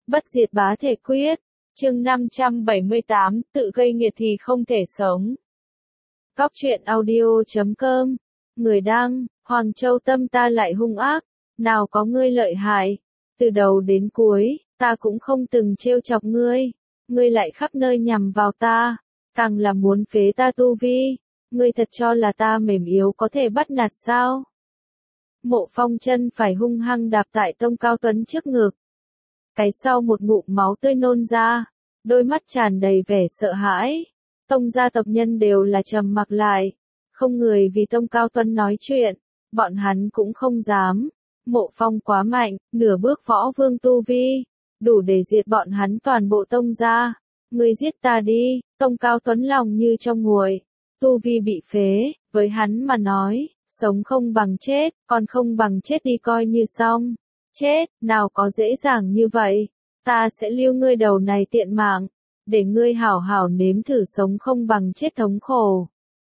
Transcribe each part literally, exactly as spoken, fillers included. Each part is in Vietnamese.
Bất diệt bá thể quyết, chương năm trăm bảy mươi tám, tự gây nghiệt thì không thể sống. Góc truyện audio chấm com, người đăng, Hoàng Châu tâm ta lại hung ác, nào có ngươi lợi hại, từ đầu đến cuối, ta cũng không từng trêu chọc ngươi, ngươi lại khắp nơi nhằm vào ta, càng là muốn phế ta tu vi, ngươi thật cho là ta mềm yếu có thể bắt nạt sao? Mộ Phong chân phải hung hăng đạp tại Tông Cao Tuấn trước ngực. Cái sau một ngụm máu tươi nôn ra, đôi mắt tràn đầy vẻ sợ hãi. Tông gia tộc nhân đều là trầm mặc lại, không người vì Tông Cao Tuấn nói chuyện, bọn hắn cũng không dám. Mộ Phong quá mạnh, nửa bước võ vương tu vi, đủ để diệt bọn hắn toàn bộ Tông gia. Ngươi giết ta đi, Tông Cao Tuấn lòng như trong nguội, tu vi bị phế, với hắn mà nói, sống không bằng chết, còn không bằng chết đi coi như xong. Chết, nào có dễ dàng như vậy, ta sẽ lưu ngươi đầu này tiện mạng, để ngươi hảo hảo nếm thử sống không bằng chết thống khổ.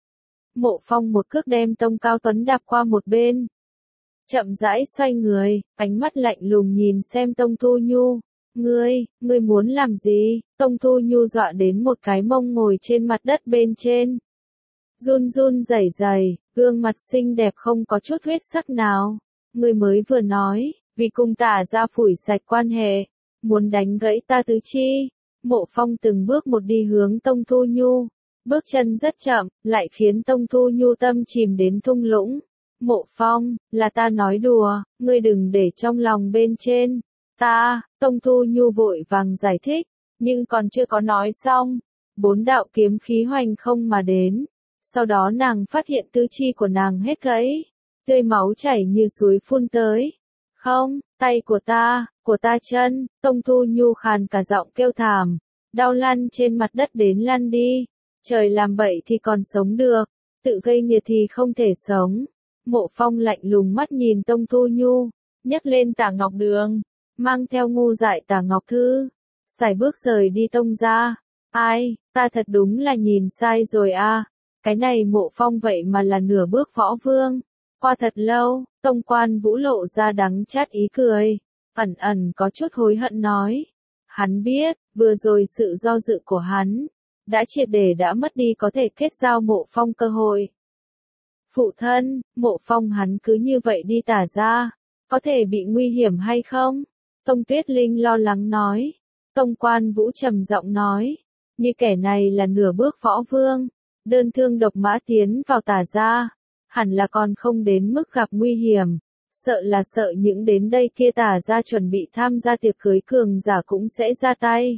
Mộ Phong một cước đem Tông Cao Tuấn đạp qua một bên. Chậm rãi xoay người, ánh mắt lạnh lùng nhìn xem Tông Thu Nhu. Ngươi, ngươi muốn làm gì? Tông Thu Nhu dọa đến một cái mông ngồi trên mặt đất bên trên. Run run rẩy rẩy, gương mặt xinh đẹp không có chút huyết sắc nào. Ngươi mới vừa nói, vì cùng Tả gia phủi sạch quan hệ, muốn đánh gãy ta tứ chi. Mộ Phong từng bước một đi hướng Tông Thu Nhu, bước chân rất chậm, lại khiến Tông Thu Nhu tâm chìm đến thung lũng. Mộ Phong, là ta nói đùa, ngươi đừng để trong lòng bên trên. Ta, Tông Thu Nhu vội vàng giải thích, nhưng còn chưa có nói xong, bốn đạo kiếm khí hoành không mà đến. Sau đó nàng phát hiện tứ chi của nàng hết gãy, tươi máu chảy như suối phun tới. Không, tay của ta, của ta chân, Tông Thu Nhu khàn cả giọng kêu thảm, đau lăn trên mặt đất đến lăn đi, trời làm bậy thì còn sống được, tự gây nghiệt thì không thể sống. Mộ Phong lạnh lùng mắt nhìn Tông Thu Nhu, nhấc lên Tả Ngọc Đường, mang theo ngu dại Tả Ngọc Thư, sải bước rời đi Tông gia. Ai, ta thật đúng là nhìn sai rồi a, cái này Mộ Phong vậy mà là nửa bước võ vương. Qua thật lâu, Tông Quan Vũ lộ ra đắng chát ý cười, ẩn ẩn có chút hối hận nói. Hắn biết, vừa rồi sự do dự của hắn, đã triệt để đã mất đi có thể kết giao Mộ Phong cơ hội. Phụ thân, Mộ Phong hắn cứ như vậy đi Tả gia, có thể bị nguy hiểm hay không? Tông Tuyết Linh lo lắng nói. Tông Quan Vũ trầm giọng nói, như kẻ này là nửa bước võ vương, đơn thương độc mã tiến vào Tả gia, hẳn là còn không đến mức gặp nguy hiểm, sợ là sợ những đến đây kia Tả gia chuẩn bị tham gia tiệc cưới cường giả cũng sẽ ra tay.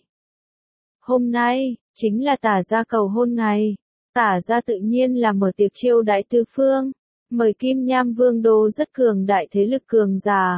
Hôm nay, chính là Tả gia cầu hôn ngày, Tả gia tự nhiên là mở tiệc chiêu đãi tứ phương, mời Kim Nham Vương đô rất cường đại thế lực cường giả.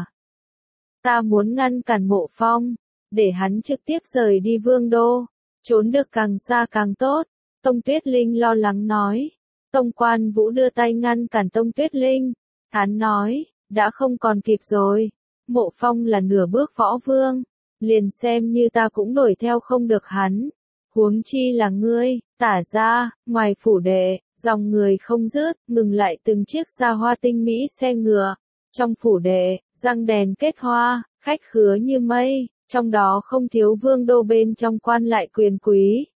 Ta muốn ngăn cản Mộ Phong, để hắn trực tiếp rời đi Vương đô, trốn được càng xa càng tốt, Tông Tuyết Linh lo lắng nói. Tông Quan Vũ đưa tay ngăn cản Tông Tuyết Linh, hắn nói, đã không còn kịp rồi, Mộ Phong là nửa bước võ vương, liền xem như ta cũng đuổi theo không được hắn, huống chi là ngươi. Tả gia, ngoài phủ đệ, dòng người không dứt, ngừng lại từng chiếc xa hoa tinh mỹ xe ngựa, trong phủ đệ, răng đèn kết hoa, khách khứa như mây, trong đó không thiếu vương đô bên trong quan lại quyền quý.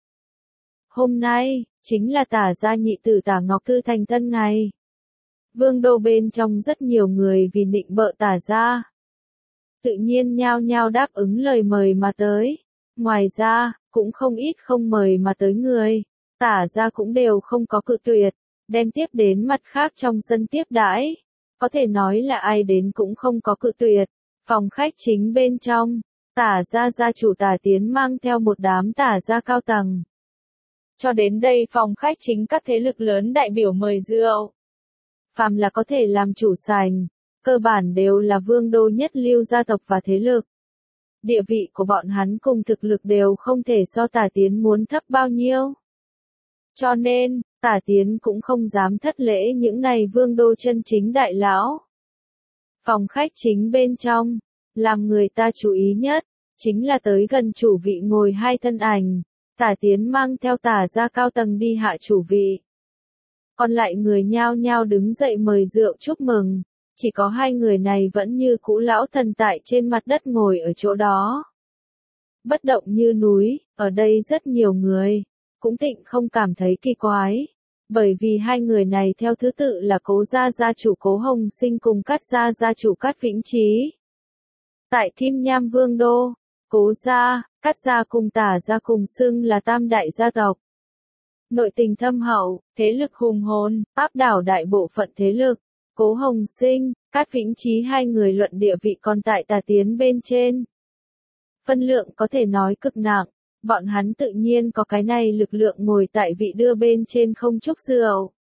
Hôm nay, chính là Tả gia nhị tử Tả Ngọc Thư thành thân ngày. Vương đô bên trong rất nhiều người vì nịnh bợ Tả gia, tự nhiên nhao nhao đáp ứng lời mời mà tới. Ngoài ra, cũng không ít không mời mà tới người, Tả gia cũng đều không có cự tuyệt, đem tiếp đến mặt khác trong sân tiếp đãi. Có thể nói là ai đến cũng không có cự tuyệt. Phòng khách chính bên trong, Tả gia gia chủ Tả Tiến mang theo một đám Tả gia cao tầng. Cho đến đây phòng khách chính các thế lực lớn đại biểu mời rượu. Phàm là có thể làm chủ sành, cơ bản đều là vương đô nhất lưu gia tộc và thế lực. Địa vị của bọn hắn cùng thực lực đều không thể so Tả Tiến muốn thấp bao nhiêu. Cho nên, Tả Tiến cũng không dám thất lễ những này vương đô chân chính đại lão. Phòng khách chính bên trong, làm người ta chú ý nhất, chính là tới gần chủ vị ngồi hai thân ảnh. Tả Tiến mang theo Tả gia cao tầng đi hạ chủ vị. Còn lại người nhao nhao đứng dậy mời rượu chúc mừng, chỉ có hai người này vẫn như cũ lão thần tại trên mặt đất ngồi ở chỗ đó. bất động như núi, ở đây rất nhiều người, cũng tịnh không cảm thấy kỳ quái. Bởi vì hai người này theo thứ tự là Cố gia gia chủ Cố Hồng Sinh cùng Cát gia gia chủ Cát Vĩnh Chí. Tại Kim Nham Vương Đô, Cố gia, Cát gia cùng Tả gia cùng xưng là tam đại gia tộc. Nội tình thâm hậu, thế lực hùng hồn, áp đảo đại bộ phận thế lực. Cố Hồng Sinh, Cát Vĩnh Chí hai người luận địa vị còn tại Tả Tiến bên trên. Phân lượng có thể nói cực nặng, bọn hắn tự nhiên có cái này lực lượng ngồi tại vị đưa bên trên không chúc rượu.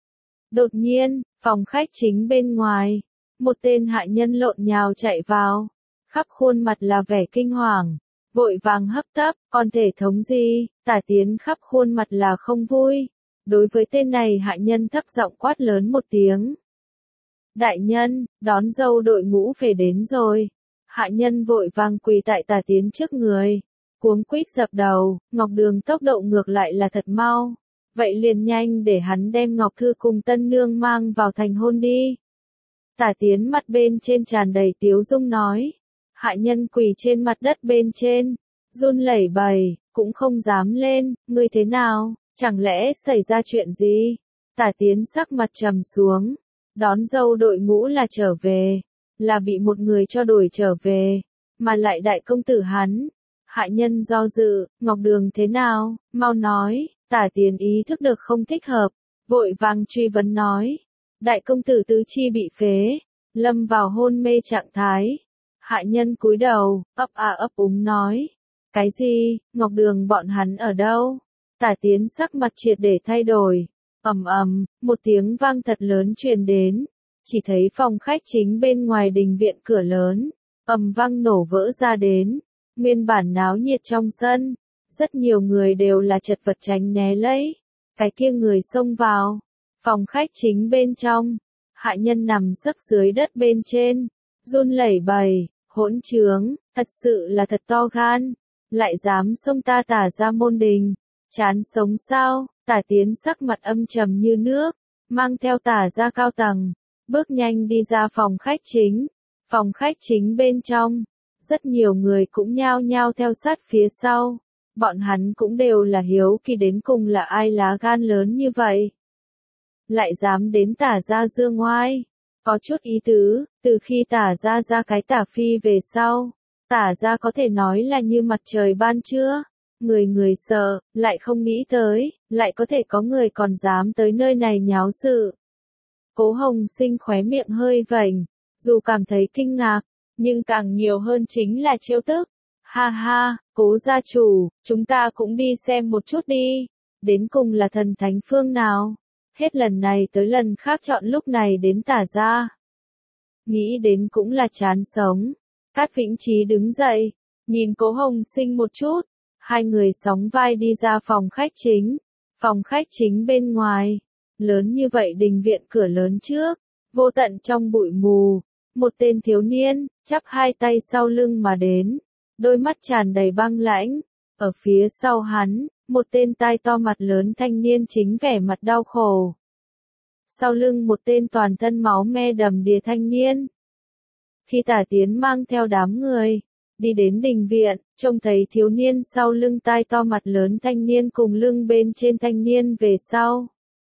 Đột nhiên, phòng khách chính bên ngoài, một tên hạ nhân lộn nhào chạy vào, khắp khuôn mặt là vẻ kinh hoàng, vội vàng hấp tấp, còn thể thống gì, Tả Tiến khắp khuôn mặt là không vui. Đối với tên này hạ nhân thấp giọng quát lớn một tiếng. Đại nhân, đón dâu đội ngũ về đến rồi. Hạ nhân vội vàng quỳ tại Tả Tiến trước người, cuống quýt dập đầu. Ngọc Đường tốc độ ngược lại là thật mau, vậy liền nhanh để hắn đem Ngọc Thư cùng tân nương mang vào thành hôn đi. Tả Tiến mặt bên trên tràn đầy tiếu dung nói. Hạ nhân quỳ trên mặt đất bên trên, run lẩy bẩy, cũng không dám lên. Ngươi thế nào, chẳng lẽ xảy ra chuyện gì? Tả Tiến sắc mặt trầm xuống, đón dâu đội ngũ là trở về, là bị một người cho đuổi trở về, mà lại đại công tử hắn. Hạ nhân do dự, Ngọc Đường thế nào, mau nói. Tả Tiến ý thức được không thích hợp, vội vàng truy vấn nói. Đại công tử tứ chi bị phế, lâm vào hôn mê trạng thái. Hạ nhân cúi đầu, ấp a ấp úng nói. Cái gì, Ngọc Đường bọn hắn ở đâu? Tả Tiến sắc mặt triệt để thay đổi. Ầm ầm, một tiếng vang thật lớn truyền đến. Chỉ thấy phòng khách chính bên ngoài đình viện cửa lớn, ầm vang nổ vỡ ra đến. Nguyên bản náo nhiệt trong sân, rất nhiều người đều là chật vật tránh né lấy. Cái kia người xông vào, phòng khách chính bên trong, hạ nhân nằm sấp dưới đất bên trên, run lẩy bẩy, hỗn trướng, thật sự là thật to gan, lại dám xông ta Tả ra môn đình, chán sống sao? Tả Tiến sắc mặt âm trầm như nước, mang theo Tả ra cao tầng, bước nhanh đi ra phòng khách chính. Phòng khách chính bên trong, rất nhiều người cũng nhao nhao theo sát phía sau. Bọn hắn cũng đều là hiếu kỳ đến cùng là ai lá gan lớn như vậy. Lại dám đến Tả ra dương ngoai. Có chút ý tứ, từ khi Tả ra ra cái Tả phi về sau, Tả ra có thể nói là như mặt trời ban trưa. Người người sợ, lại không nghĩ tới, lại có thể có người còn dám tới nơi này nháo sự. Cố Hồng Sinh khóe miệng hơi vểnh, dù cảm thấy kinh ngạc, nhưng càng nhiều hơn chính là trêu tức. Ha ha, Cố gia chủ, chúng ta cũng đi xem một chút đi. Đến cùng là thần thánh phương nào? Hết lần này tới lần khác chọn lúc này đến Tả ra. Nghĩ đến cũng là chán sống. Cát Vĩnh Chí đứng dậy, nhìn Cố Hồng Sinh một chút. Hai người sóng vai đi ra phòng khách chính. Phòng khách chính bên ngoài, lớn như vậy đình viện cửa lớn trước, vô tận trong bụi mù, một tên thiếu niên, chắp hai tay sau lưng mà đến, đôi mắt tràn đầy băng lãnh. Ở phía sau hắn, một tên tai to mặt lớn thanh niên chính vẻ mặt đau khổ. Sau lưng một tên toàn thân máu me đầm đìa thanh niên. Khi Tả Tiến mang theo đám người đi đến đình viện, trông thấy thiếu niên sau lưng tai to mặt lớn thanh niên cùng lưng bên trên thanh niên về sau.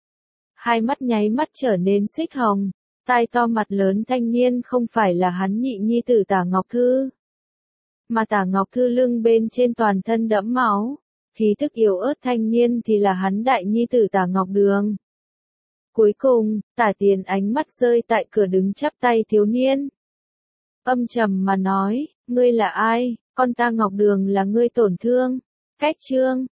Hai mắt nháy mắt trở nên xích hồng, tai to mặt lớn thanh niên không phải là hắn nhị nhi tử Tả Ngọc Thư. Mà Tả Ngọc Thư lưng bên trên toàn thân đẫm máu, khí tức yếu ớt thanh niên thì là hắn đại nhi tử Tả Ngọc Đường. Cuối cùng, Tả Tiến ánh mắt rơi tại cửa đứng chắp tay thiếu niên. Âm trầm mà nói, ngươi là ai, con ta Ngọc Đường là ngươi tổn thương. Cách chương,